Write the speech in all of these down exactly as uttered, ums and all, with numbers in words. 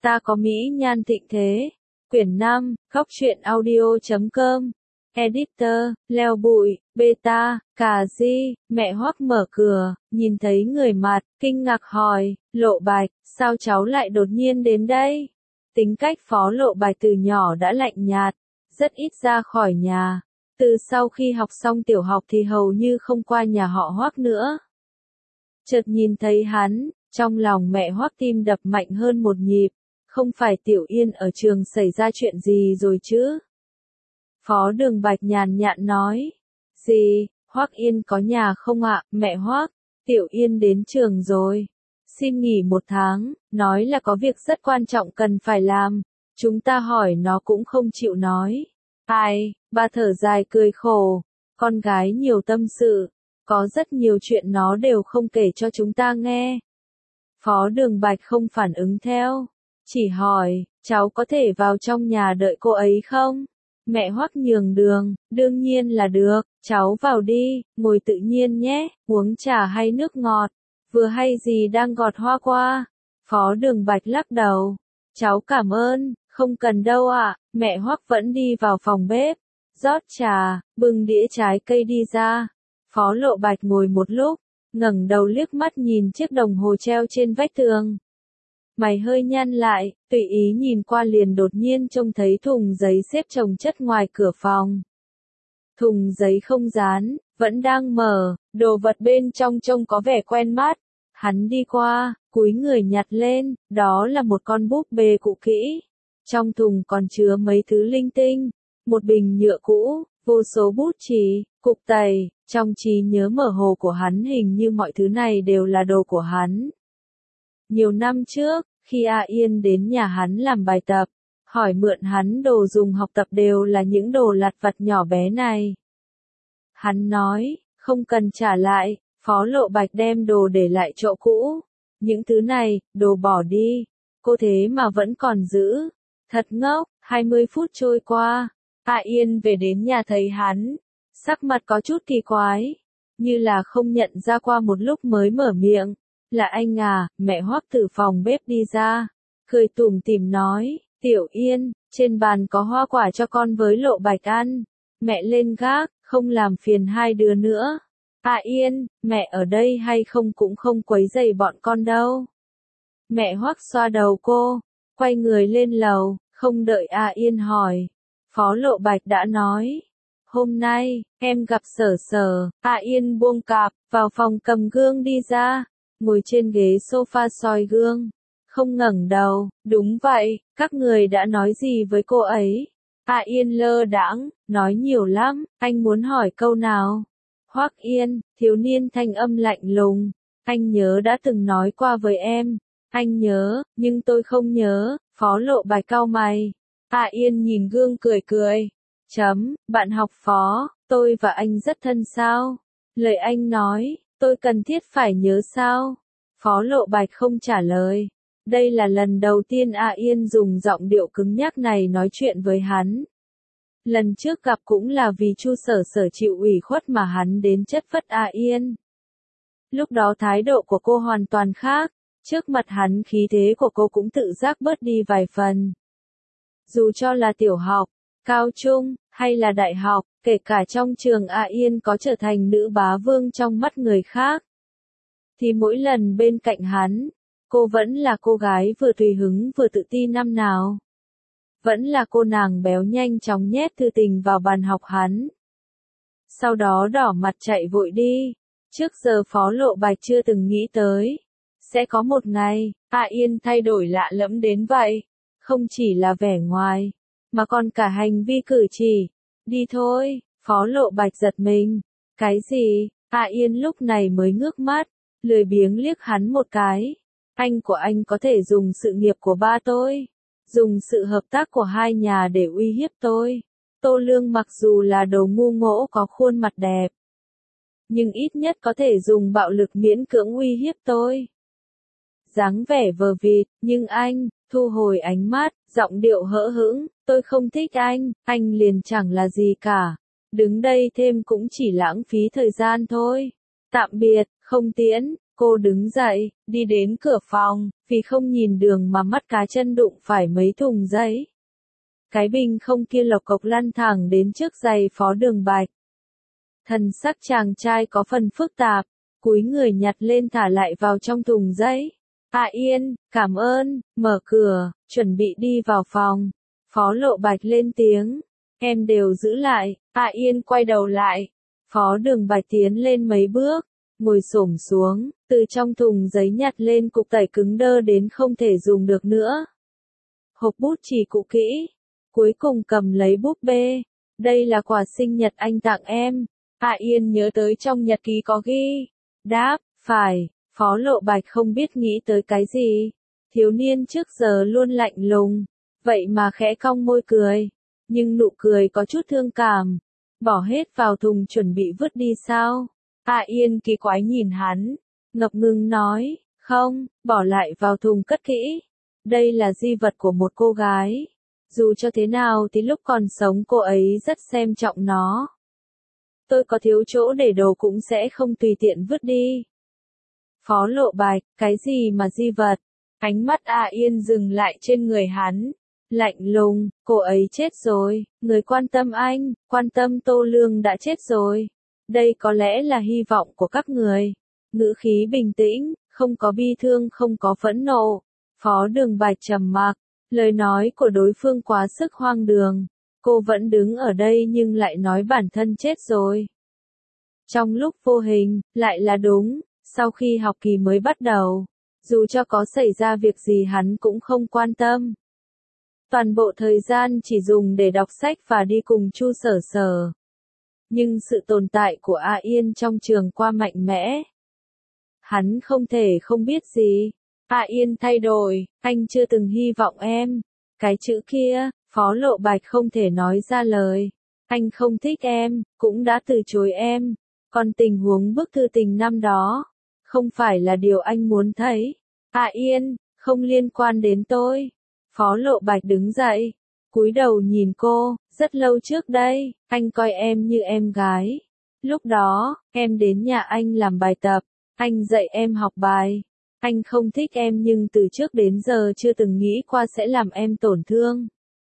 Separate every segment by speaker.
Speaker 1: Ta có mỹ nhan thịnh thế. Quyển năm, góc truyện audio chấm com. Editor, leo bụi, beta, cà di, mẹ Hoắc mở cửa, nhìn thấy người mặt, kinh ngạc hỏi, Lộ Bạch, sao cháu lại đột nhiên đến đây? Tính cách Phó Lộ Bạch từ nhỏ đã lạnh nhạt, rất ít ra khỏi nhà. Từ sau khi học xong tiểu học thì hầu như không qua nhà họ Hoắc nữa. Chợt nhìn thấy hắn, trong lòng mẹ Hoắc tim đập mạnh hơn một nhịp, không phải Tiểu Yên ở trường xảy ra chuyện gì rồi chứ? Phó Đường Bạch nhàn nhạt nói, gì, Hoắc Yên có nhà không ạ, mẹ Hoắc, Tiểu Yên đến trường rồi, xin nghỉ một tháng, nói là có việc rất quan trọng cần phải làm, chúng ta hỏi nó cũng không chịu nói. Ai, bà thở dài cười khổ, con gái nhiều tâm sự, có rất nhiều chuyện nó đều không kể cho chúng ta nghe. Phó Đường Bạch không phản ứng theo, chỉ hỏi, cháu có thể vào trong nhà đợi cô ấy không? Mẹ Hoắc nhường đường, đương nhiên là được, cháu vào đi, ngồi tự nhiên nhé, uống trà hay nước ngọt, vừa hay gì đang gọt hoa qua. Phó Đường Bạch lắc đầu, cháu cảm ơn, không cần đâu ạ, mẹ Hoắc vẫn đi vào phòng bếp, rót trà, bưng đĩa trái cây đi ra. Phó Lộ Bạch ngồi một lúc, ngẩng đầu liếc mắt nhìn chiếc đồng hồ treo trên vách tường. Mày hơi nhăn lại, tùy ý nhìn qua liền đột nhiên trông thấy thùng giấy xếp chồng chất ngoài cửa phòng. Thùng giấy không dán, vẫn đang mở, đồ vật bên trong trông có vẻ quen mắt. Hắn đi qua, cúi người nhặt lên, đó là một con búp bê cũ kỹ. Trong thùng còn chứa mấy thứ linh tinh, một bình nhựa cũ, vô số bút chì, cục tẩy, trong trí nhớ mơ hồ của hắn hình như mọi thứ này đều là đồ của hắn. Nhiều năm trước, khi A Yên đến nhà hắn làm bài tập, hỏi mượn hắn đồ dùng học tập đều là những đồ lặt vặt nhỏ bé này. Hắn nói, không cần trả lại, Phó Lộ Bạch đem đồ để lại chỗ cũ. Những thứ này, đồ bỏ đi, cô thế mà vẫn còn giữ. Thật ngốc, hai mươi phút trôi qua, A Yên về đến nhà thấy hắn, sắc mặt có chút kỳ quái, như là không nhận ra qua một lúc mới mở miệng. Là anh à, mẹ Hoắc từ phòng bếp đi ra, cười tủm tỉm nói, Tiểu Yên, trên bàn có hoa quả cho con với Lộ Bạch ăn, mẹ lên gác, không làm phiền hai đứa nữa. À Yên, mẹ ở đây hay không cũng không quấy rầy bọn con đâu. Mẹ Hoắc xoa đầu cô, quay người lên lầu, không đợi A Yên hỏi. Phó Lộ Bạch đã nói, hôm nay, em gặp Sở Sở. A Yên buông cặp, vào phòng cầm gương đi ra. Ngồi trên ghế sofa soi gương, không ngẩng đầu, đúng vậy, các người đã nói gì với cô ấy? A Yên lơ đãng, nói nhiều lắm, anh muốn hỏi câu nào? Hoắc Yên, thiếu niên thanh âm lạnh lùng, anh nhớ đã từng nói qua với em, anh nhớ, nhưng tôi không nhớ. Phó Lộ Bạch cau mày. A Yên nhìn gương cười cười, chấm, bạn học Phó, tôi và anh rất thân sao? Lời anh nói, tôi cần thiết phải nhớ sao? Phó Lộ Bạch không trả lời. Đây là lần đầu tiên A Yên dùng giọng điệu cứng nhắc này nói chuyện với hắn. Lần trước gặp cũng là vì Chu Sở Sở chịu ủy khuất mà hắn đến chất vấn A Yên. Lúc đó thái độ của cô hoàn toàn khác, trước mặt hắn khí thế của cô cũng tự giác bớt đi vài phần. Dù cho là tiểu học, cao trung, hay là đại học, kể cả trong trường A Yên có trở thành nữ bá vương trong mắt người khác, thì mỗi lần bên cạnh hắn, cô vẫn là cô gái vừa tùy hứng vừa tự tin năm nào. Vẫn là cô nàng béo nhanh chóng nhét thư tình vào bàn học hắn. Sau đó đỏ mặt chạy vội đi. Trước giờ Phó Lộ Bạch chưa từng nghĩ tới. Sẽ có một ngày, A Yên thay đổi lạ lẫm đến vậy. Không chỉ là vẻ ngoài, mà còn cả hành vi cử chỉ. Đi thôi, Phó Lộ Bạch giật mình. Cái gì? A Yên lúc này mới ngước mắt, lười biếng liếc hắn một cái. Anh của anh có thể dùng sự nghiệp của ba tôi, dùng sự hợp tác của hai nhà để uy hiếp tôi. Tô Lương mặc dù là đồ ngu ngỗ có khuôn mặt đẹp, nhưng ít nhất có thể dùng bạo lực miễn cưỡng uy hiếp tôi. Dáng vẻ vờ vịt, nhưng anh, thu hồi ánh mắt, giọng điệu hỡ hững, tôi không thích anh, anh liền chẳng là gì cả. Đứng đây thêm cũng chỉ lãng phí thời gian thôi. Tạm biệt, không tiễn, Cô đứng dậy, đi đến cửa phòng, vì không nhìn đường mà mắt cá chân đụng phải mấy thùng giấy. Cái bình không kia lộc cộc lăn thẳng đến trước giày Phó Đường Bạch. Thần sắc chàng trai có phần phức tạp, cúi người nhặt lên thả lại vào trong thùng giấy. A Yên, cảm ơn, mở cửa, chuẩn bị đi vào phòng. Phó Lộ Bạch lên tiếng, em đều giữ lại. A Yên quay đầu lại. Phó Đường Bạch tiến lên mấy bước, ngồi xổm xuống, từ trong thùng giấy nhặt lên cục tẩy cứng đơ đến không thể dùng được nữa. Hộp bút chỉ cũ kỹ, cuối cùng cầm lấy búp bê. Đây là quà sinh nhật anh tặng em. A Yên nhớ tới trong nhật ký có ghi. Đáp, phải. Phó Lộ Bạch không biết nghĩ tới cái gì. Thiếu niên trước giờ luôn lạnh lùng, vậy mà khẽ cong môi cười. Nhưng nụ cười có chút thương cảm. Bỏ hết vào thùng chuẩn bị vứt đi sao? A Yên kỳ quái nhìn hắn, ngập ngừng nói, không, bỏ lại vào thùng cất kỹ. Đây là di vật của một cô gái. Dù cho thế nào thì lúc còn sống cô ấy rất xem trọng nó. Tôi có thiếu chỗ để đồ cũng sẽ không tùy tiện vứt đi. Phó Lộ Bạch, cái gì mà di vật? Ánh mắt A Yên dừng lại trên người hắn. Lạnh lùng, cô ấy chết rồi, người quan tâm anh, quan tâm Tô Lương đã chết rồi. Đây có lẽ là hy vọng của các người. Ngữ khí bình tĩnh, không có bi thương không có phẫn nộ. Phó Đường Bạch trầm mặc, lời nói của đối phương quá sức hoang đường. Cô vẫn đứng ở đây nhưng lại nói bản thân chết rồi. Trong lúc vô hình, lại là đúng, sau khi học kỳ mới bắt đầu, dù cho có xảy ra việc gì hắn cũng không quan tâm. Toàn bộ thời gian chỉ dùng để đọc sách và đi cùng Chu Sở Sở. Nhưng sự tồn tại của A Yên trong trường qua mạnh mẽ. Hắn không thể không biết gì. A Yên thay đổi, anh chưa từng hy vọng em. Cái chữ kia, Phó Lộ Bạch không thể nói ra lời. Anh không thích em, cũng đã từ chối em. Còn tình huống bức thư tình năm đó, không phải là điều anh muốn thấy. A Yên, không liên quan đến tôi. Phó Lộ Bạch đứng dậy, cúi đầu nhìn cô, rất lâu trước đây, anh coi em như em gái. Lúc đó, em đến nhà anh làm bài tập, anh dạy em học bài. Anh không thích em nhưng từ trước đến giờ chưa từng nghĩ qua sẽ làm em tổn thương.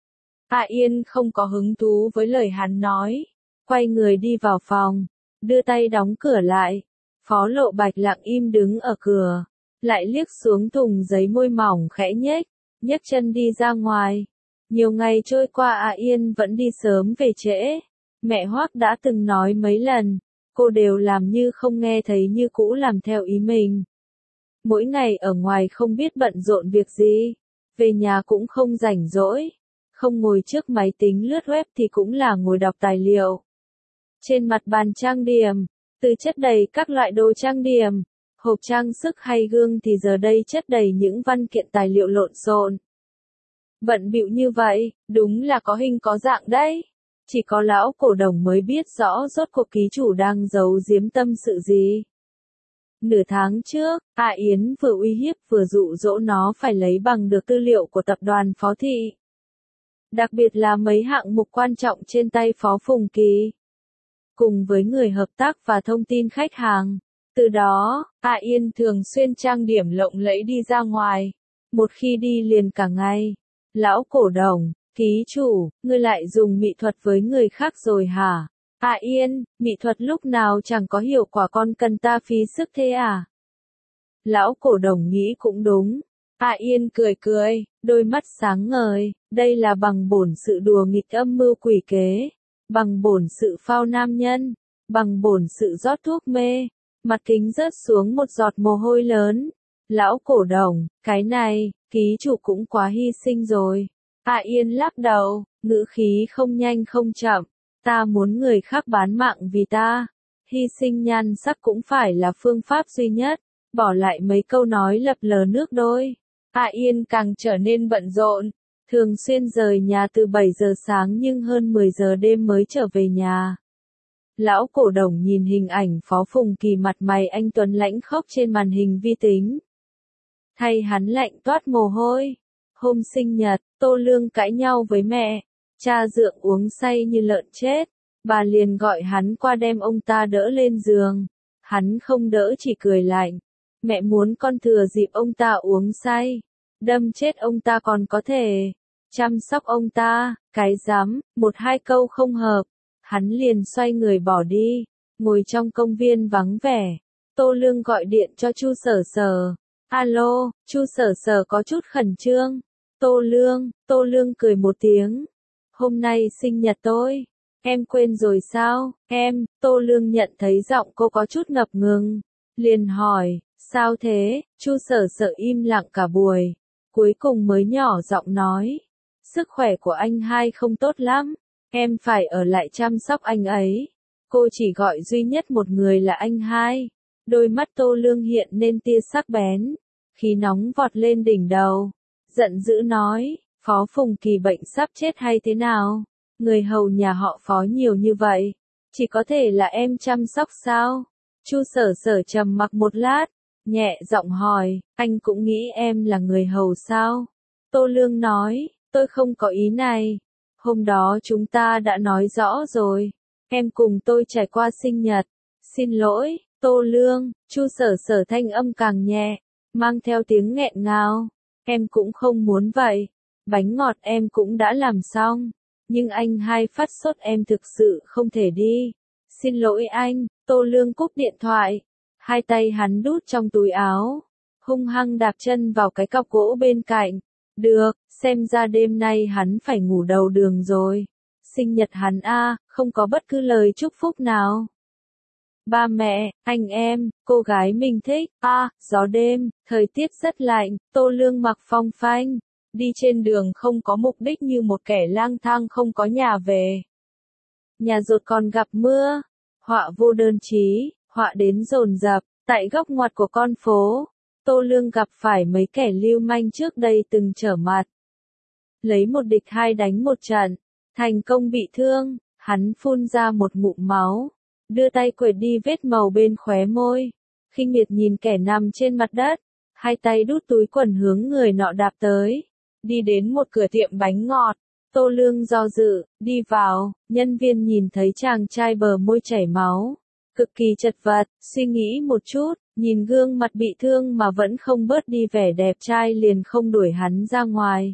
Speaker 1: A Yên không có hứng thú với lời hắn nói, quay người đi vào phòng, đưa tay đóng cửa lại. Phó Lộ Bạch lặng im đứng ở cửa, lại liếc xuống thùng giấy môi mỏng khẽ nhếch, nhấc chân đi ra ngoài. Nhiều ngày trôi qua A Yên vẫn đi sớm về trễ. Mẹ Hoắc đã từng nói mấy lần, cô đều làm như không nghe thấy như cũ làm theo ý mình. Mỗi ngày ở ngoài không biết bận rộn việc gì, về nhà cũng không rảnh rỗi, không ngồi trước máy tính lướt web thì cũng là ngồi đọc tài liệu. Trên mặt bàn trang điểm, từ chất đầy các loại đồ trang điểm, hộp trang sức hay gương thì giờ đây chất đầy những văn kiện tài liệu lộn xộn. Bận bịu như vậy, đúng là có hình có dạng đấy. Chỉ có lão cổ đồng mới biết rõ rốt cuộc ký chủ đang giấu giếm tâm sự gì. Nửa tháng trước, A Yến vừa uy hiếp vừa dụ dỗ nó phải lấy bằng được tư liệu của tập đoàn Phó Thị. Đặc biệt là mấy hạng mục quan trọng trên tay Phó Phùng Kỳ. Cùng với người hợp tác và thông tin khách hàng. Từ đó, A Yên thường xuyên trang điểm lộng lẫy đi ra ngoài. Một khi đi liền cả ngày. Lão cổ đồng, ký chủ, ngươi lại dùng mỹ thuật với người khác rồi hả? A Yên, mỹ thuật lúc nào chẳng có hiệu quả con cần ta phí sức thế à? Lão cổ đồng nghĩ cũng đúng. A Yên cười cười, đôi mắt sáng ngời, đây là bằng bổn sự đùa nghịch âm mưu quỷ kế, bằng bổn sự phao nam nhân, bằng bổn sự rót thuốc mê. Mặt kính rớt xuống một giọt mồ hôi lớn. Lão cổ đồng, cái này, ký chủ cũng quá hy sinh rồi. A Yên lắc đầu, ngữ khí không nhanh không chậm. Ta muốn người khác bán mạng vì ta. Hy sinh nhan sắc cũng phải là phương pháp duy nhất. Bỏ lại mấy câu nói lập lờ nước đôi. A Yên càng trở nên bận rộn. Thường xuyên rời nhà từ bảy giờ sáng nhưng hơn mười giờ đêm mới trở về nhà. Lão cổ đồng nhìn hình ảnh Phó Phùng Kỳ mặt mày anh tuấn lãnh khốc trên màn hình vi tính. Thay hắn lạnh toát mồ hôi. Hôm sinh nhật, Tô Lương cãi nhau với mẹ. Cha dượng uống say như lợn chết. Bà liền gọi hắn qua đem ông ta đỡ lên giường. Hắn không đỡ chỉ cười lạnh. Mẹ muốn con thừa dịp ông ta uống say, đâm chết ông ta còn có thể chăm sóc ông ta, cái rắm, một hai câu không hợp, hắn liền xoay người bỏ đi, ngồi trong công viên vắng vẻ. Tô Lương gọi điện cho Chu Sở Sở. Alo, Chu Sở Sở có chút khẩn trương. Tô Lương, Tô Lương cười một tiếng. Hôm nay sinh nhật tôi. Em quên rồi sao? Em, Tô Lương nhận thấy giọng cô có chút ngập ngừng. Liền hỏi, sao thế? Chu Sở Sở im lặng cả buổi. Cuối cùng mới nhỏ giọng nói. Sức khỏe của anh hai không tốt lắm. Em phải ở lại chăm sóc anh ấy. Cô chỉ gọi duy nhất một người là anh hai. Đôi mắt Tô Lương hiện lên tia sắc bén. Khí nóng vọt lên đỉnh đầu. Giận dữ nói, Phó Phùng Kỳ bệnh sắp chết hay thế nào? Người hầu nhà họ Phó nhiều như vậy. Chỉ có thể là em chăm sóc sao? Chu Sở Sở trầm mặc một lát. Nhẹ giọng hỏi, anh cũng nghĩ em là người hầu sao? Tô Lương nói, tôi không có ý này. Hôm đó chúng ta đã nói rõ rồi. Em cùng tôi trải qua sinh nhật. Xin lỗi, Tô Lương. Chu Sở Sở thanh âm càng nhẹ, mang theo tiếng nghẹn ngào. Em cũng không muốn vậy. Bánh ngọt em cũng đã làm xong. Nhưng anh hai phát sốt em thực sự không thể đi. Xin lỗi anh. Tô Lương cúp điện thoại. Hai tay hắn đút trong túi áo. Hung hăng đạp chân vào cái cọc gỗ bên cạnh. Được, xem ra đêm nay hắn phải ngủ đầu đường rồi. Sinh nhật hắn a, không có bất cứ lời chúc phúc nào. Ba mẹ, anh em, cô gái mình thích, a, gió đêm, thời tiết rất lạnh, Tô Lương mặc phong phanh, đi trên đường không có mục đích như một kẻ lang thang không có nhà về. Nhà rột còn gặp mưa, họa vô đơn chí, họa đến dồn dập, tại góc ngoặt của con phố, Tô Lương gặp phải mấy kẻ lưu manh trước đây từng trở mặt. Lấy một địch hai đánh một trận, thành công bị thương, hắn phun ra một ngụm máu. Đưa tay quệt đi vết màu bên khóe môi. Khinh miệt nhìn kẻ nằm trên mặt đất. Hai tay đút túi quần hướng người nọ đạp tới. Đi đến một cửa tiệm bánh ngọt. Tô Lương do dự, đi vào. Nhân viên nhìn thấy chàng trai bờ môi chảy máu. Cực kỳ chật vật, suy nghĩ một chút. Nhìn gương mặt bị thương mà vẫn không bớt đi vẻ đẹp trai liền không đuổi hắn ra ngoài.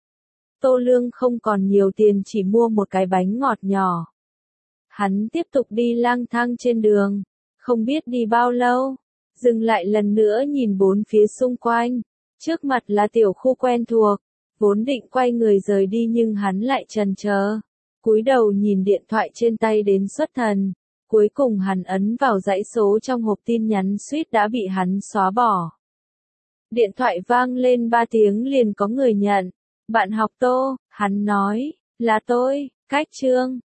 Speaker 1: Tô Lương không còn nhiều tiền chỉ mua một cái bánh ngọt nhỏ. Hắn tiếp tục đi lang thang trên đường, không biết đi bao lâu, dừng lại lần nữa nhìn bốn phía xung quanh, trước mặt là tiểu khu quen thuộc, vốn định quay người rời đi nhưng hắn lại chần chờ, cúi đầu nhìn điện thoại trên tay đến xuất thần, cuối cùng hắn ấn vào dãy số trong hộp tin nhắn suýt đã bị hắn xóa bỏ. Điện thoại vang lên ba tiếng liền có người nhận, bạn học Tô, hắn nói, là tôi, Cách Trương.